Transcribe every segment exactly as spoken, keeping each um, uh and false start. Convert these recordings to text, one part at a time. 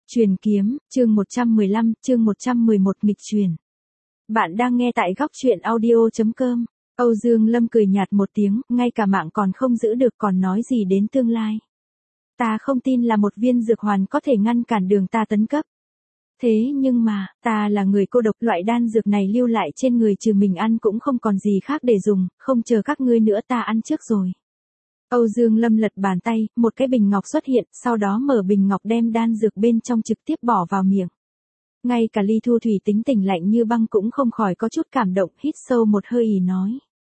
Truyền kiếm, chương một trăm mười lăm, chương một trăm mười một nghịch truyền. Bạn đang nghe tại góc truyện audio chấm com. Âu Dương Lâm cười nhạt một tiếng, ngay cả mạng còn không giữ được còn nói gì đến tương lai. Ta không tin là một viên dược hoàn có thể ngăn cản đường ta tấn cấp. Thế nhưng mà, ta là người cô độc, loại đan dược này lưu lại trên người trừ mình ăn cũng không còn gì khác để dùng, không chờ các ngươi nữa ta ăn trước rồi. Âu Dương Lâm lật bàn tay, một cái bình ngọc xuất hiện, sau đó mở bình ngọc đem đan dược bên trong trực tiếp bỏ vào miệng. Ngay cả Ly Thu Thủy tính tình lạnh như băng cũng không khỏi có chút cảm động, hít sâu một hơi ỉ nói.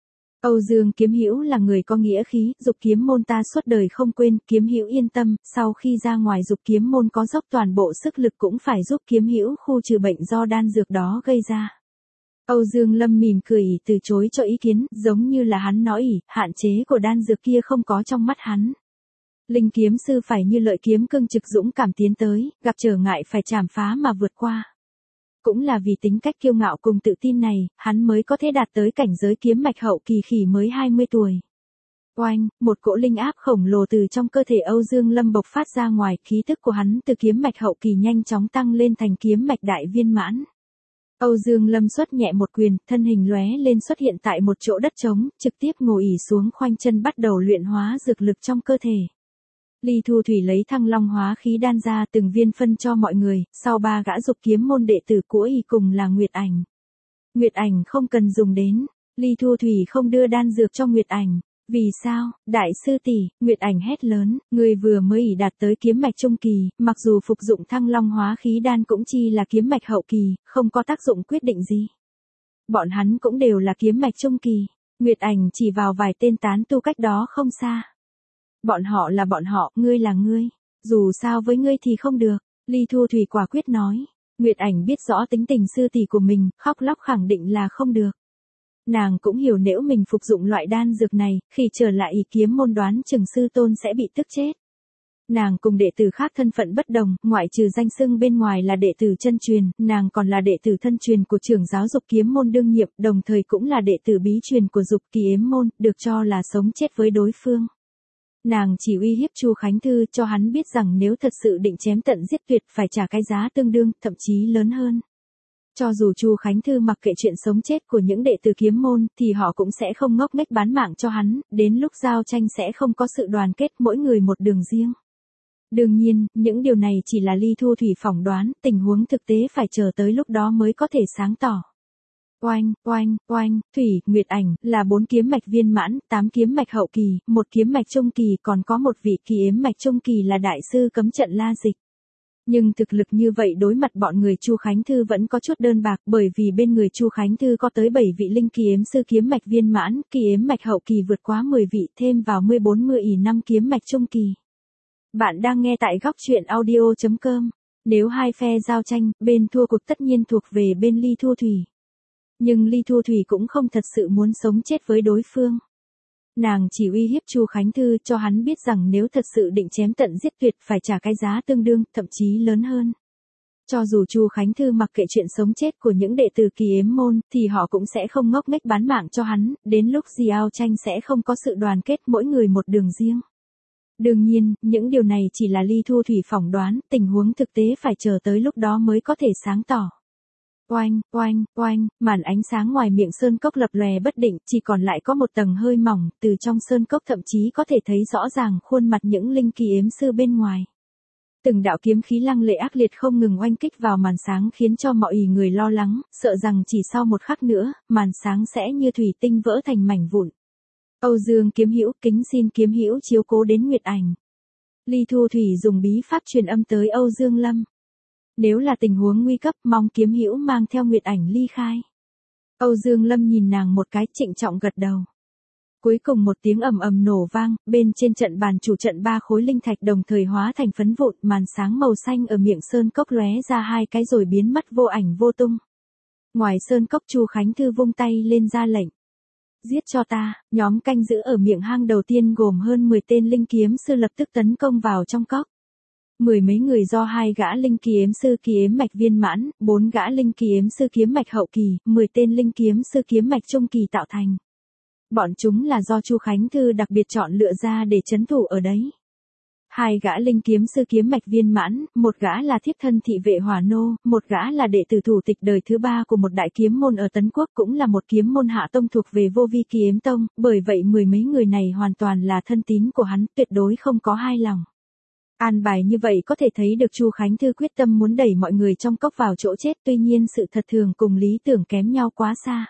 Âu Dương Kiếm Hữu là người có nghĩa khí, dục kiếm môn ta suốt đời không quên, Kiếm Hữu yên tâm, sau khi ra ngoài dục kiếm môn có dốc toàn bộ sức lực cũng phải giúp Kiếm Hữu khu trừ bệnh do đan dược đó gây ra. Âu Dương Lâm mỉm cười ỉ từ chối cho ý kiến, giống như là hắn nói ỉ, hạn chế của đan dược kia không có trong mắt hắn. Linh kiếm sư phải như lợi kiếm cương trực dũng cảm tiến tới, gặp trở ngại phải chảm phá mà vượt qua. Cũng là vì tính cách kiêu ngạo cùng tự tin này, hắn mới có thể đạt tới cảnh giới kiếm mạch hậu kỳ khi mới hai mươi tuổi. Oanh, một cỗ linh áp khổng lồ từ trong cơ thể Âu Dương Lâm bộc phát ra ngoài, khí tức của hắn từ kiếm mạch hậu kỳ nhanh chóng tăng lên thành kiếm mạch đại viên mãn. Âu Dương Lâm xuất nhẹ một quyền, thân hình lóe lên xuất hiện tại một chỗ đất trống, trực tiếp ngồi ỉ xuống khoanh chân bắt đầu luyện hóa dược lực trong cơ thể. Ly Thu Thủy lấy Thăng Long hóa khí đan ra từng viên phân cho mọi người, sau ba gã dục kiếm môn đệ tử của y cùng là Nguyệt Ảnh. Nguyệt Ảnh không cần dùng đến, Ly Thu Thủy không đưa đan dược cho Nguyệt Ảnh. Vì sao, đại sư tỷ? Nguyệt Ảnh hét lớn, người vừa mới ỉ đạt tới kiếm mạch trung kỳ, mặc dù phục dụng Thăng Long hóa khí đan cũng chi là kiếm mạch hậu kỳ, không có tác dụng quyết định gì. Bọn hắn cũng đều là kiếm mạch trung kỳ. Nguyệt Ảnh chỉ vào vài tên tán tu cách đó không xa. Bọn họ là bọn họ, ngươi là ngươi. Dù sao với ngươi thì không được. Ly Thu Thủy quả quyết nói. Nguyệt Ảnh biết rõ tính tình sư tỷ của mình, khóc lóc khẳng định là không được. Nàng cũng hiểu nếu mình phục dụng loại đan dược này, khi trở lại ý kiếm môn đoán chừng sư tôn sẽ bị tức chết. Nàng cùng đệ tử khác thân phận bất đồng, ngoại trừ danh xưng bên ngoài là đệ tử chân truyền, nàng còn là đệ tử thân truyền của trưởng giáo dục kiếm môn đương nhiệm, đồng thời cũng là đệ tử bí truyền của dục kỳ ếm môn, được cho là sống chết với đối phương. Nàng chỉ uy hiếp Chu Khánh Thư cho hắn biết rằng nếu thật sự định chém tận giết tuyệt phải trả cái giá tương đương, thậm chí lớn hơn. Cho dù Chu Khánh Thư mặc kệ chuyện sống chết của những đệ tử kiếm môn, thì họ cũng sẽ không ngốc nghếch bán mạng cho hắn, đến lúc giao tranh sẽ không có sự đoàn kết, mỗi người một đường riêng. Đương nhiên, những điều này chỉ là Ly Thu Thủy phỏng đoán, tình huống thực tế phải chờ tới lúc đó mới có thể sáng tỏ. Oanh, oanh, oanh, Thủy, Nguyệt Ảnh, là bốn kiếm mạch viên mãn, tám kiếm mạch hậu kỳ, một kiếm mạch trung kỳ, còn có một vị kỳ ếm mạch trung kỳ là đại sư cấm trận La Dịch. Nhưng thực lực như vậy đối mặt bọn người Chu Khánh Thư vẫn có chút đơn bạc, bởi vì bên người Chu Khánh Thư có tới bảy vị linh kỳ ếm sư kiếm mạch viên mãn, kỳ ếm mạch hậu kỳ vượt quá mười vị, thêm vào mười bốn mươi ỷ năm kiếm mạch trung kỳ. Bạn đang nghe tại góc truyện audio chấm com. Nếu hai phe giao tranh, bên thua cuộc tất nhiên thuộc về bên Ly Thu Thủy. Nhưng Ly Thu Thủy cũng không thật sự muốn sống chết với đối phương. Nàng chỉ uy hiếp Chu Khánh Thư cho hắn biết rằng nếu thật sự định chém tận giết tuyệt phải trả cái giá tương đương, thậm chí lớn hơn. Cho dù Chu Khánh Thư mặc kệ chuyện sống chết của những đệ tử kỳ ếm môn, thì họ cũng sẽ không ngốc nghếch bán mạng cho hắn, đến lúc giao tranh sẽ không có sự đoàn kết, mỗi người một đường riêng. Đương nhiên, những điều này chỉ là Ly Thu Thủy phỏng đoán, tình huống thực tế phải chờ tới lúc đó mới có thể sáng tỏ. Oanh, oanh, oanh, màn ánh sáng ngoài miệng sơn cốc lập lòe bất định, chỉ còn lại có một tầng hơi mỏng, từ trong sơn cốc thậm chí có thể thấy rõ ràng khuôn mặt những linh kỳ ếm sư bên ngoài. Từng đạo kiếm khí lăng lệ ác liệt không ngừng oanh kích vào màn sáng khiến cho mọi người lo lắng, sợ rằng chỉ sau một khắc nữa, màn sáng sẽ như thủy tinh vỡ thành mảnh vụn. Âu Dương Kiếm Hữu, kính xin Kiếm Hữu chiếu cố đến Nguyệt Ảnh. Ly Thu Thủy dùng bí pháp truyền âm tới Âu Dương Lâm. Nếu là tình huống nguy cấp, mong Kiếm Hữu mang theo Nguyệt Ảnh ly khai. Âu Dương Lâm nhìn nàng một cái, trịnh trọng gật đầu. Cuối cùng một tiếng ầm ầm nổ vang, bên trên trận bàn chủ trận ba khối linh thạch đồng thời hóa thành phấn vụn, màn sáng màu xanh ở miệng sơn cốc lóe ra hai cái rồi biến mất vô ảnh vô tung. Ngoài sơn cốc Chu Khánh Thư vung tay lên ra lệnh. Giết cho ta, nhóm canh giữ ở miệng hang đầu tiên gồm hơn mười tên linh kiếm sư lập tức tấn công vào trong cốc. Mười mấy người do hai gã linh kỳ ếm sư kỳ ếm mạch viên mãn, bốn gã linh kỳ ếm sư kiếm mạch hậu kỳ, mười tên linh kiếm sư kiếm mạch trung kỳ tạo thành. Bọn chúng là do Chu Khánh Thư đặc biệt chọn lựa ra để trấn thủ ở đấy. Hai gã linh kiếm sư kiếm mạch viên mãn, một gã là thiếp thân thị vệ Hỏa Nô, một gã là đệ tử thủ tịch đời thứ ba của một đại kiếm môn ở Tấn Quốc, cũng là một kiếm môn hạ tông thuộc về Vô Vi Kiếm Tông, bởi vậy mười mấy người này hoàn toàn là thân tín của hắn, tuyệt đối không có hai lòng. An bài như vậy có thể thấy được Chu Khánh Thư quyết tâm muốn đẩy mọi người trong cốc vào chỗ chết, tuy nhiên sự thật thường cùng lý tưởng kém nhau quá xa.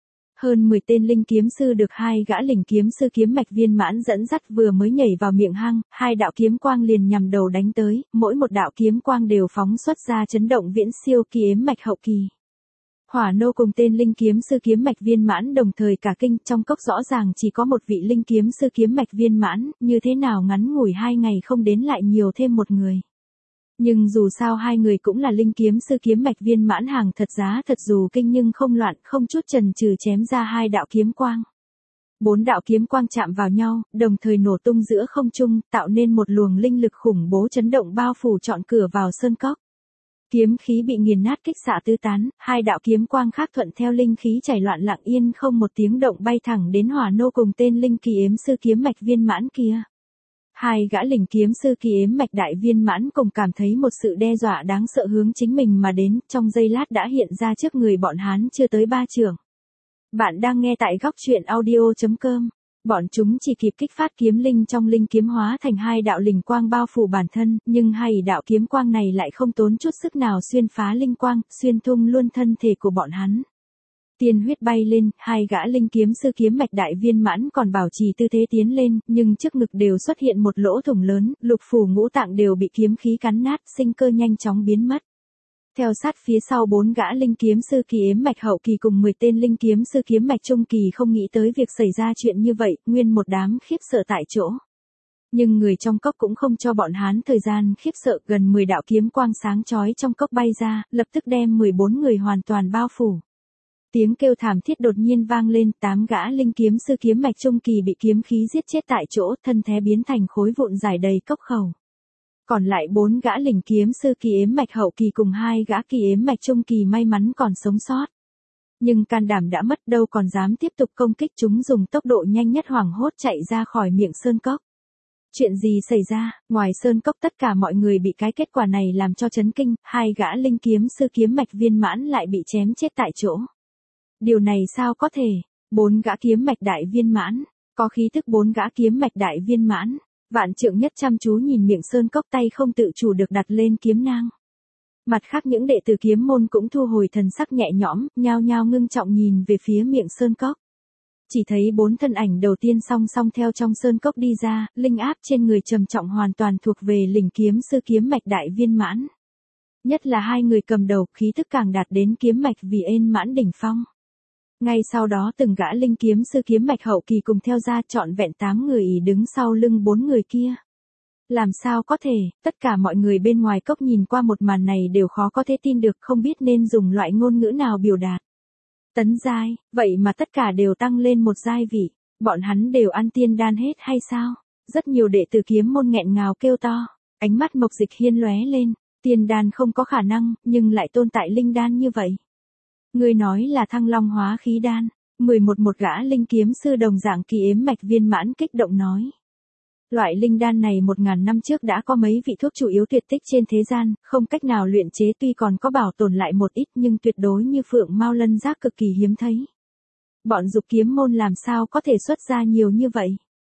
Hơn mười tên linh kiếm sư được hai gã linh kiếm sư kiếm mạch viên mãn dẫn dắt vừa mới nhảy vào miệng hang, hai đạo kiếm quang liền nhằm đầu đánh tới, mỗi một đạo kiếm quang đều phóng xuất ra chấn động viễn siêu kiếm mạch hậu kỳ. Hỏa Nô cùng tên linh kiếm sư kiếm mạch viên mãn đồng thời cả kinh, trong cốc rõ ràng chỉ có một vị linh kiếm sư kiếm mạch viên mãn, như thế nào ngắn ngủi hai ngày không đến lại nhiều thêm một người. Nhưng dù sao hai người cũng là linh kiếm sư kiếm mạch viên mãn hàng thật giá thật, dù kinh nhưng không loạn, không chút chần chừ chém ra hai đạo kiếm quang. Bốn đạo kiếm quang chạm vào nhau, đồng thời nổ tung giữa không trung, tạo nên một luồng linh lực khủng bố chấn động bao phủ trọn cửa vào sơn cốc. Kiếm khí bị nghiền nát kích xạ tứ tán, hai đạo kiếm quang khác thuận theo linh khí chảy loạn lặng yên không một tiếng động bay thẳng đến Hỏa Nô cùng tên linh kỳ ếm sư kiếm mạch viên mãn kia. Hai gã linh kiếm sư kỳ ếm mạch đại viên mãn cùng cảm thấy một sự đe dọa đáng sợ hướng chính mình mà đến, trong giây lát đã hiện ra trước người bọn hắn chưa tới ba trượng. Bạn đang nghe tại góc truyện audio chấm com. Bọn chúng chỉ kịp kích phát kiếm linh trong linh kiếm hóa thành hai đạo linh quang bao phủ bản thân, nhưng hai đạo kiếm quang này lại không tốn chút sức nào xuyên phá linh quang, xuyên thủng luôn thân thể của bọn hắn. Tiên huyết bay lên, hai gã linh kiếm sư kiếm mạch đại viên mãn còn bảo trì tư thế tiến lên, nhưng trước ngực đều xuất hiện một lỗ thủng lớn, lục phủ ngũ tạng đều bị kiếm khí cắn nát, sinh cơ nhanh chóng biến mất. Theo sát phía sau bốn gã linh kiếm sư kỳ ếm mạch hậu kỳ cùng mười tên linh kiếm sư kiếm mạch trung kỳ không nghĩ tới việc xảy ra chuyện như vậy, nguyên một đám khiếp sợ tại chỗ. Nhưng người trong cốc cũng không cho bọn hắn thời gian khiếp sợ, gần mười đạo kiếm quang sáng chói trong cốc bay ra, lập tức đem mười bốn người hoàn toàn bao phủ. Tiếng kêu thảm thiết đột nhiên vang lên, tám gã linh kiếm sư kiếm mạch trung kỳ bị kiếm khí giết chết tại chỗ, thân thể biến thành khối vụn rải đầy cốc khẩu. Còn lại bốn gã linh kiếm sư kỳ ếm mạch hậu kỳ cùng hai gã kỳ ếm mạch trung kỳ may mắn còn sống sót. Nhưng can đảm đã mất, đâu còn dám tiếp tục công kích, chúng dùng tốc độ nhanh nhất hoảng hốt chạy ra khỏi miệng sơn cốc. Chuyện gì xảy ra? Ngoài sơn cốc tất cả mọi người bị cái kết quả này làm cho chấn kinh, hai gã linh kiếm sư kiếm mạch viên mãn lại bị chém chết tại chỗ. Điều này sao có thể? Bốn gã kiếm mạch đại viên mãn, có khí thức bốn gã kiếm mạch đại viên mãn. Vạn Trượng Nhất chăm chú nhìn miệng sơn cốc, tay không tự chủ được đặt lên kiếm nang. Mặt khác những đệ tử kiếm môn cũng thu hồi thần sắc nhẹ nhõm, nhao nhao ngưng trọng nhìn về phía miệng sơn cốc. Chỉ thấy bốn thân ảnh đầu tiên song song theo trong sơn cốc đi ra, linh áp trên người trầm trọng hoàn toàn thuộc về linh kiếm sư kiếm mạch đại viên mãn. Nhất là hai người cầm đầu, khí thức càng đạt đến kiếm mạch vì ên mãn đỉnh phong. Ngay sau đó từng gã linh kiếm sư kiếm mạch hậu kỳ cùng theo ra, trọn vẹn tám người ỉ đứng sau lưng bốn người kia. Làm sao có thể, tất cả mọi người bên ngoài cốc nhìn qua một màn này đều khó có thể tin được, không biết nên dùng loại ngôn ngữ nào biểu đạt. Tấn giai, vậy mà tất cả đều tăng lên một giai vị, bọn hắn đều ăn tiên đan hết hay sao? Rất nhiều đệ tử kiếm môn nghẹn ngào kêu to, ánh mắt Mộc Dịch Hiên lóe lên, tiên đan không có khả năng, nhưng lại tồn tại linh đan như vậy. Ngươi nói là Thăng Long hóa khí đan. mười một một gã linh kiếm sư đồng dạng kỳ ếm mạch viên mãn kích động nói. Loại linh đan này một ngàn năm trước đã có mấy vị thuốc chủ yếu tuyệt tích trên thế gian, không cách nào luyện chế, tuy còn có bảo tồn lại một ít nhưng tuyệt đối như phượng mao lân giác cực kỳ hiếm thấy. Bọn dục kiếm môn làm sao có thể xuất ra nhiều như vậy?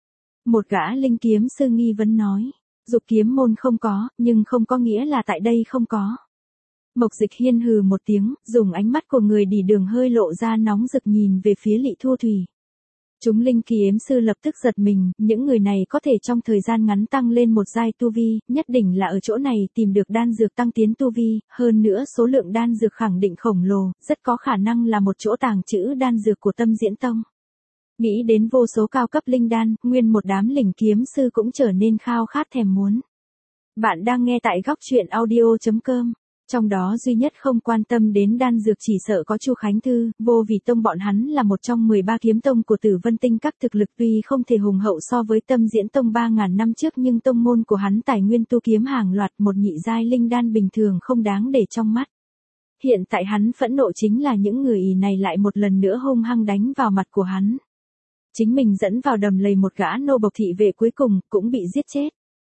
Một gã linh kiếm sư nghi vấn nói. Dục kiếm môn không có, nhưng không có nghĩa là tại đây không có. Mộc Dịch Hiên hừ một tiếng, dùng ánh mắt của người đi đường hơi lộ ra nóng rực nhìn về phía Lị Thu Thủy. Chúng linh kỳ ếm sư lập tức giật mình, những người này có thể trong thời gian ngắn tăng lên một giai tu vi, nhất định là ở chỗ này tìm được đan dược tăng tiến tu vi, hơn nữa số lượng đan dược khẳng định khổng lồ, rất có khả năng là một chỗ tàng trữ đan dược của Tâm Diễn Tông. Nghĩ đến vô số cao cấp linh đan, nguyên một đám linh kiếm sư cũng trở nên khao khát thèm muốn. Bạn đang nghe tại góc truyện audio chấm com. Trong đó duy nhất không quan tâm đến đan dược chỉ sợ có Chu Khánh Thư, Vô Vi Tông bọn hắn là một trong mười ba kiếm tông của Tử Vân Tinh các, thực lực tuy không thể hùng hậu so với Tâm Diễn Tông ba ngàn năm trước nhưng tông môn của hắn tài nguyên tu kiếm hàng loạt, một nhị giai linh đan bình thường không đáng để trong mắt. Hiện tại hắn phẫn nộ chính là những người ỷ này lại một lần nữa hung hăng đánh vào mặt của hắn. Chính mình dẫn vào đầm lầy một gã nô bộc thị vệ cuối cùng cũng bị giết chết.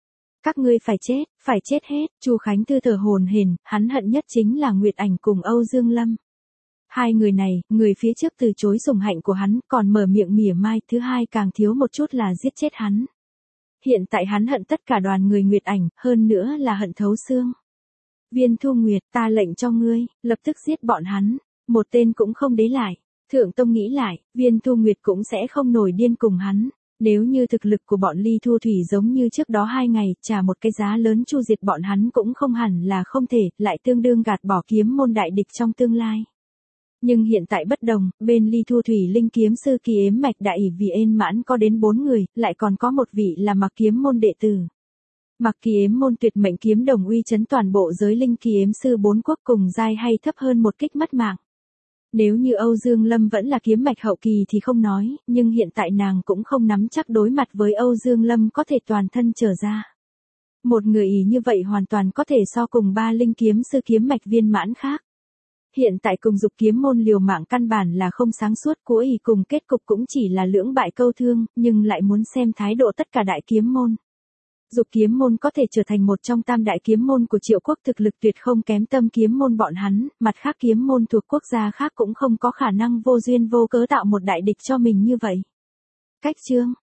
Các ngươi phải chết, phải chết hết, Chu Khánh Thư thở hổn hển, hắn hận nhất chính là Nguyệt Ảnh cùng Âu Dương Lâm. Hai người này, người phía trước từ chối sủng hạnh của hắn, còn mở miệng mỉa mai, thứ hai càng thiếu một chút là giết chết hắn. Hiện tại hắn hận tất cả đoàn người Nguyệt Ảnh, hơn nữa là hận thấu xương. Viên Thu Nguyệt, ta lệnh cho ngươi, lập tức giết bọn hắn, một tên cũng không để lại. Thượng Tông nghĩ lại, Viên Thu Nguyệt cũng sẽ không nổi điên cùng hắn. Nếu như thực lực của bọn Ly Thu Thủy giống như trước đó hai ngày, trả một cái giá lớn chu diệt bọn hắn cũng không hẳn là không thể, lại tương đương gạt bỏ kiếm môn đại địch trong tương lai. Nhưng hiện tại bất đồng, bên Ly Thu Thủy linh kiếm sư Kỳ Ếm Mạch Đại ỷ vì ên mãn có đến bốn người, lại còn có một vị là Mặc Kiếm môn đệ tử. Mặc Kỳ Ếm môn tuyệt mệnh kiếm đồng uy chấn toàn bộ giới linh Kỳ Ếm sư bốn quốc cùng giai hay thấp hơn một kích mất mạng. Nếu như Âu Dương Lâm vẫn là kiếm mạch hậu kỳ thì không nói, nhưng hiện tại nàng cũng không nắm chắc đối mặt với Âu Dương Lâm có thể toàn thân trở ra. Một người ý như vậy hoàn toàn có thể so cùng ba linh kiếm sư kiếm mạch viên mãn khác. Hiện tại cùng dục kiếm môn liều mạng căn bản là không sáng suốt, của ý cùng kết cục cũng chỉ là lưỡng bại câu thương, nhưng lại muốn xem thái độ tất cả đại kiếm môn. Dục kiếm môn có thể trở thành một trong tam đại kiếm môn của Triệu quốc, thực lực tuyệt không kém Tâm kiếm môn bọn hắn, mặt khác kiếm môn thuộc quốc gia khác cũng không có khả năng vô duyên vô cớ tạo một đại địch cho mình như vậy. Cách chương